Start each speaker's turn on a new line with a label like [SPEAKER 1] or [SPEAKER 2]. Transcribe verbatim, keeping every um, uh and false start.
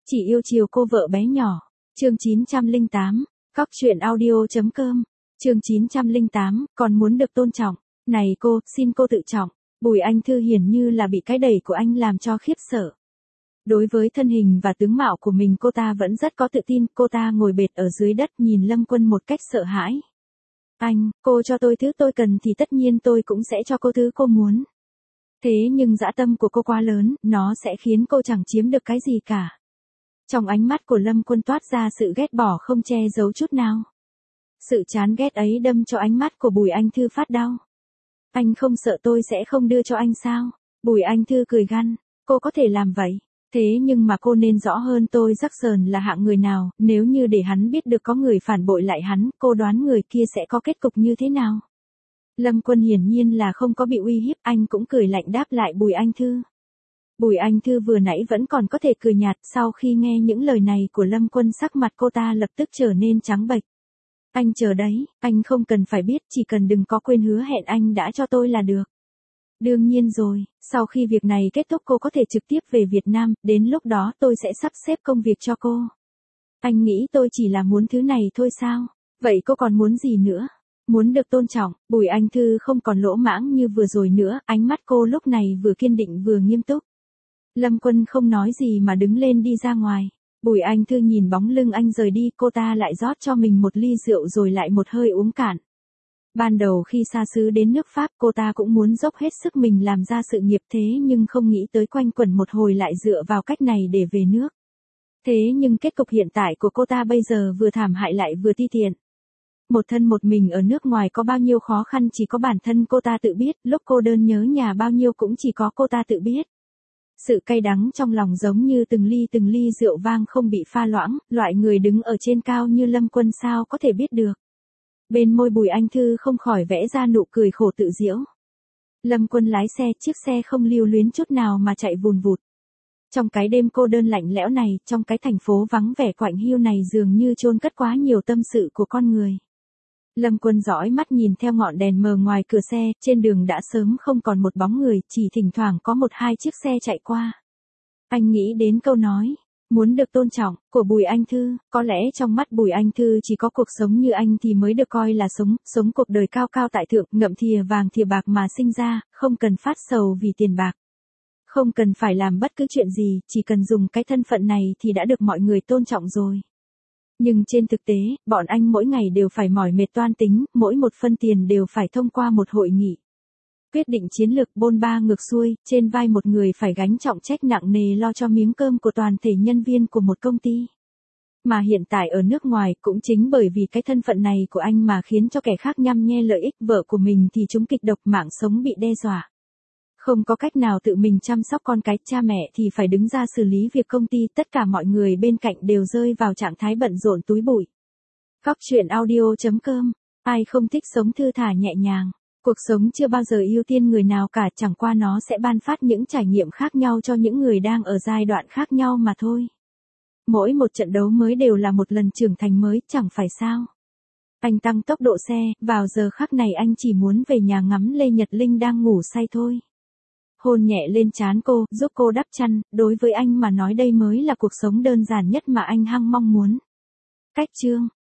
[SPEAKER 1] Chỉ yêu chiều cô vợ bé nhỏ. Chương chín trăm lẻ tám, cóc truyện audio chấm com. Chương chín trăm lẻ tám, còn muốn được tôn trọng. Này cô, xin cô tự trọng. Bùi Anh Thư hiển như là bị cái đẩy của anh làm cho khiếp sợ. Đối với thân hình và tướng mạo của mình cô ta vẫn rất có tự tin, cô ta ngồi bệt ở dưới đất nhìn Lâm Quân một cách sợ hãi. Anh, cô cho tôi thứ tôi cần thì tất nhiên tôi cũng sẽ cho cô thứ cô muốn. Thế nhưng dã tâm của cô quá lớn, nó sẽ khiến cô chẳng chiếm được cái gì cả. Trong ánh mắt của Lâm Quân toát ra sự ghét bỏ không che giấu chút nào. Sự chán ghét ấy đâm cho ánh mắt của Bùi Anh Thư phát đau. Anh không sợ tôi sẽ không đưa cho anh sao? Bùi Anh Thư cười gằn, cô có thể làm vậy. Thế nhưng mà cô nên rõ hơn tôi Jackson là hạng người nào, nếu như để hắn biết được có người phản bội lại hắn, cô đoán người kia sẽ có kết cục như thế nào? Lâm Quân hiển nhiên là không có bị uy hiếp, anh cũng cười lạnh đáp lại Bùi Anh Thư. Bùi Anh Thư vừa nãy vẫn còn có thể cười nhạt, sau khi nghe những lời này của Lâm Quân sắc mặt cô ta lập tức trở nên trắng bệch. Anh chờ đấy, anh không cần phải biết, chỉ cần đừng có quên hứa hẹn anh đã cho tôi là được. Đương nhiên rồi, sau khi việc này kết thúc cô có thể trực tiếp về Việt Nam, đến lúc đó tôi sẽ sắp xếp công việc cho cô. Anh nghĩ tôi chỉ là muốn thứ này thôi sao? Vậy cô còn muốn gì nữa? Muốn được tôn trọng, Bùi Anh Thư không còn lỗ mãng như vừa rồi nữa, ánh mắt cô lúc này vừa kiên định vừa nghiêm túc. Lâm Quân không nói gì mà đứng lên đi ra ngoài. Bùi Anh Thư nhìn bóng lưng anh rời đi, cô ta lại rót cho mình một ly rượu rồi lại một hơi uống cạn. Ban đầu khi xa xứ đến nước Pháp cô ta cũng muốn dốc hết sức mình làm ra sự nghiệp thế nhưng không nghĩ tới quanh quẩn một hồi lại dựa vào cách này để về nước. Thế nhưng kết cục hiện tại của cô ta bây giờ vừa thảm hại lại vừa ti tiện. Một thân một mình ở nước ngoài có bao nhiêu khó khăn chỉ có bản thân cô ta tự biết, lúc cô đơn nhớ nhà bao nhiêu cũng chỉ có cô ta tự biết. Sự cay đắng trong lòng giống như từng ly từng ly rượu vang không bị pha loãng, loại người đứng ở trên cao như Lâm Quân sao có thể biết được. Bên môi Bùi Anh Thư không khỏi vẽ ra nụ cười khổ tự giễu. Lâm Quân lái xe, chiếc xe không lưu luyến chút nào mà chạy vùn vụt. Trong cái đêm cô đơn lạnh lẽo này, trong cái thành phố vắng vẻ quạnh hiu này dường như chôn cất quá nhiều tâm sự của con người. Lâm Quân dõi mắt nhìn theo ngọn đèn mờ ngoài cửa xe, trên đường đã sớm không còn một bóng người, chỉ thỉnh thoảng có một hai chiếc xe chạy qua. Anh nghĩ đến câu nói, muốn được tôn trọng, của Bùi Anh Thư, có lẽ trong mắt Bùi Anh Thư chỉ có cuộc sống như anh thì mới được coi là sống, sống cuộc đời cao cao tại thượng, ngậm thìa vàng thìa bạc mà sinh ra, không cần phát sầu vì tiền bạc. Không cần phải làm bất cứ chuyện gì, chỉ cần dùng cái thân phận này thì đã được mọi người tôn trọng rồi. Nhưng trên thực tế, bọn anh mỗi ngày đều phải mỏi mệt toan tính, mỗi một phân tiền đều phải thông qua một hội nghị. Quyết định chiến lược bôn ba ngược xuôi, trên vai một người phải gánh trọng trách nặng nề lo cho miếng cơm của toàn thể nhân viên của một công ty. Mà hiện tại ở nước ngoài cũng chính bởi vì cái thân phận này của anh mà khiến cho kẻ khác nhăm nhe lợi ích vợ của mình thì chúng kịch độc mạng sống bị đe dọa. Không có cách nào tự mình chăm sóc con cái, cha mẹ thì phải đứng ra xử lý việc công ty, tất cả mọi người bên cạnh đều rơi vào trạng thái bận rộn túi bụi. Cóc truyện audio chấm com, ai không thích sống thư thả nhẹ nhàng. Cuộc sống chưa bao giờ ưu tiên người nào cả, chẳng qua nó sẽ ban phát những trải nghiệm khác nhau cho những người đang ở giai đoạn khác nhau mà thôi. Mỗi một trận đấu mới đều là một lần trưởng thành mới, chẳng phải sao? Anh tăng tốc độ xe, vào giờ khắc này anh chỉ muốn về nhà ngắm Lê Nhật Linh đang ngủ say thôi. Hôn nhẹ lên trán cô, giúp cô đắp chăn, đối với anh mà nói đây mới là cuộc sống đơn giản nhất mà anh hăng mong muốn. Cách chương